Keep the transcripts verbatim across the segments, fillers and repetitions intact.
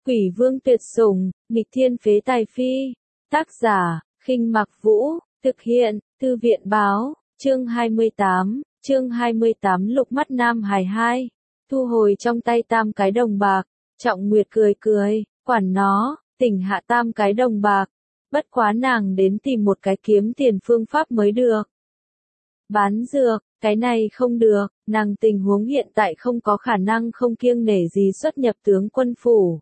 Quỷ vương tuyệt sủng, nghịch thiên phế tài phi. Tác giả, Khinh Mặc Vũ, thực hiện, Thư viện báo, chương hai mươi tám, chương hai mươi tám Lục Mắt Nam Hải hai. Thu hồi trong tay tam cái đồng bạc, Trọng Nguyệt cười cười, quản nó, tỉnh hạ tam cái đồng bạc. Bất quá nàng đến tìm một cái kiếm tiền phương pháp mới được. Bán dược, cái này không được, nàng tình huống hiện tại không có khả năng không kiêng nể gì xuất nhập tướng quân phủ.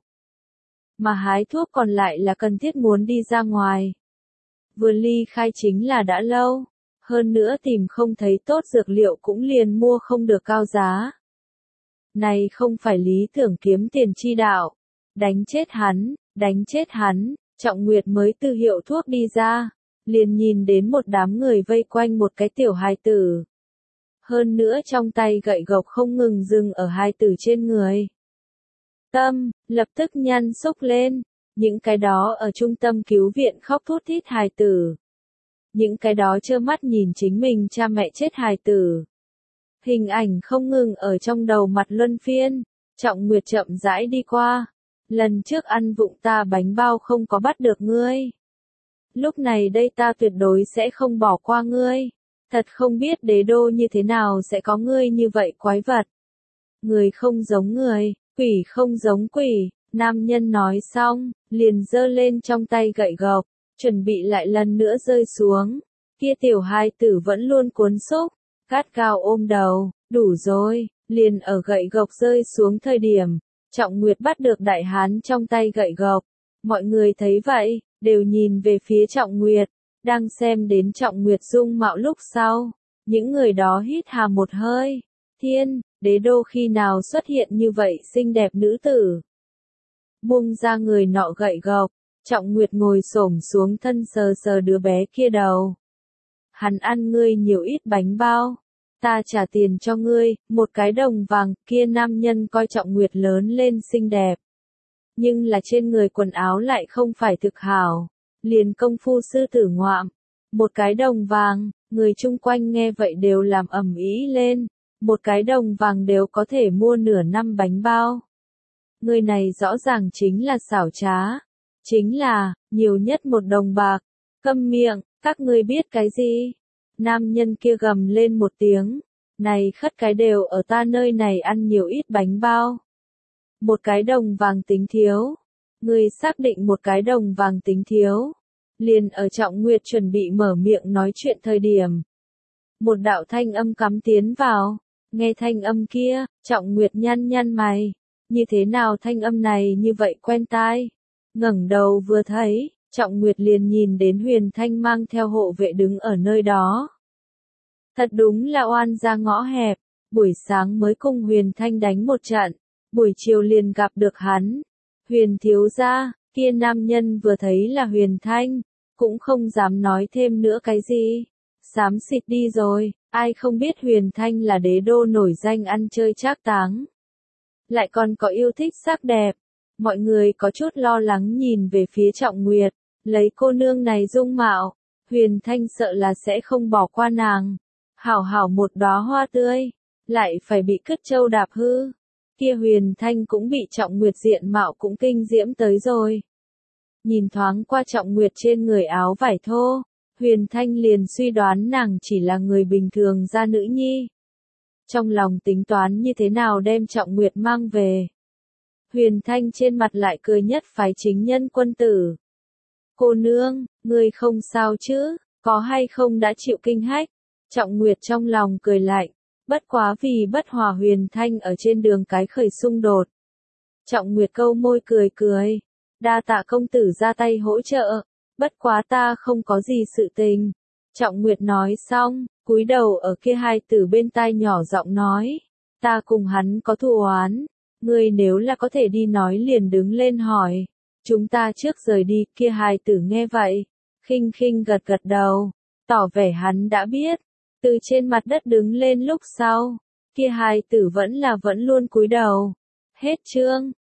Mà hái thuốc còn lại là cần thiết muốn đi ra ngoài. Vừa ly khai chính là đã lâu, hơn nữa tìm không thấy tốt dược liệu cũng liền mua không được cao giá. Này không phải lý tưởng kiếm tiền chi đạo, đánh chết hắn, đánh chết hắn, Trọng Nguyệt mới từ hiệu thuốc đi ra, liền nhìn đến một đám người vây quanh một cái tiểu hài tử. Hơn nữa trong tay gậy gộc không ngừng dừng ở hài tử trên người. Tâm, lập tức nhăn xúc lên, những cái đó ở trung tâm cứu viện khóc thút thít hài tử. Những cái đó trơ mắt nhìn chính mình cha mẹ chết hài tử. Hình ảnh không ngừng ở trong đầu mặt luân phiên, Trọng Nguyệt chậm rãi đi qua. Lần trước ăn vụng ta bánh bao không có bắt được ngươi. Lúc này đây ta tuyệt đối sẽ không bỏ qua ngươi. Thật không biết đế đô như thế nào sẽ có ngươi như vậy quái vật. Người không giống người, quỷ không giống quỷ, nam nhân nói xong, liền giơ lên trong tay gậy gộc, chuẩn bị lại lần nữa rơi xuống. Kia tiểu hai tử vẫn luôn cuốn xúc, gắt gao ôm đầu, đủ rồi, liền ở gậy gộc rơi xuống thời điểm. Trọng Nguyệt bắt được đại hán trong tay gậy gộc. Mọi người thấy vậy, đều nhìn về phía Trọng Nguyệt, đang xem đến Trọng Nguyệt dung mạo lúc sau. Những người đó hít hà một hơi. Thiên, đế đô khi nào xuất hiện như vậy xinh đẹp nữ tử. Buông ra người nọ gậy gộc, Trọng Nguyệt ngồi xổm xuống thân sờ sờ đứa bé kia đầu. Hắn ăn ngươi nhiều ít bánh bao. Ta trả tiền cho ngươi, một cái đồng vàng, kia nam nhân coi Trọng Nguyệt lớn lên xinh đẹp. Nhưng là trên người quần áo lại không phải thực hảo, liền công phu sư tử ngoạm. Một cái đồng vàng, người chung quanh nghe vậy đều làm ầm ĩ lên, một cái đồng vàng đều có thể mua nửa năm bánh bao. Người này rõ ràng chính là xảo trá, chính là, nhiều nhất một đồng bạc. Câm miệng, các ngươi biết cái gì? Nam nhân kia gầm lên một tiếng, này khất cái đều ở ta nơi này ăn nhiều ít bánh bao. Một cái đồng vàng tính thiếu, người xác định một cái đồng vàng tính thiếu. Liền ở Trọng Nguyệt chuẩn bị mở miệng nói chuyện thời điểm. Một đạo thanh âm cắm tiến vào, nghe thanh âm kia, Trọng Nguyệt nhăn nhăn mày, như thế nào thanh âm này như vậy quen tai. Ngẩng đầu vừa thấy, Trọng Nguyệt liền nhìn đến Huyền Thanh mang theo hộ vệ đứng ở nơi đó. Thật đúng là oan ra ngõ hẹp, buổi sáng mới cùng Huyền Thanh đánh một trận, buổi chiều liền gặp được hắn. Huyền thiếu gia, kia nam nhân vừa thấy là Huyền Thanh, cũng không dám nói thêm nữa cái gì. Xám xịt đi rồi, ai không biết Huyền Thanh là đế đô nổi danh ăn chơi trác táng. Lại còn có yêu thích sắc đẹp. Mọi người có chút lo lắng nhìn về phía Trọng Nguyệt, lấy cô nương này dung mạo, Huyền Thanh sợ là sẽ không bỏ qua nàng. Hảo hảo một đóa hoa tươi, lại phải bị cứt châu đạp hư. Kia Huyền Thanh cũng bị Trọng Nguyệt diện mạo cũng kinh diễm tới rồi. Nhìn thoáng qua Trọng Nguyệt trên người áo vải thô, Huyền Thanh liền suy đoán nàng chỉ là người bình thường gia nữ nhi. Trong lòng tính toán như thế nào đem Trọng Nguyệt mang về. Huyền Thanh trên mặt lại cười nhất phái chính nhân quân tử. Cô nương, ngươi không sao chứ, có hay không đã chịu kinh hách? Trọng Nguyệt trong lòng cười lạnh, bất quá vì bất hòa Huyền Thanh ở trên đường cái khởi xung đột. Trọng Nguyệt câu môi cười cười, đa tạ công tử ra tay hỗ trợ, bất quá ta không có gì sự tình. Trọng Nguyệt nói xong, cúi đầu ở kia hai tử bên tai nhỏ giọng nói, ta cùng hắn có thù oán, ngươi nếu là có thể đi nói liền đứng lên hỏi, chúng ta trước rời đi. Kia hai tử nghe vậy, khinh khinh gật gật đầu, tỏ vẻ hắn đã biết. Từ trên mặt đất đứng lên lúc sau, kia hai tử vẫn là vẫn luôn cúi đầu. Hết chương.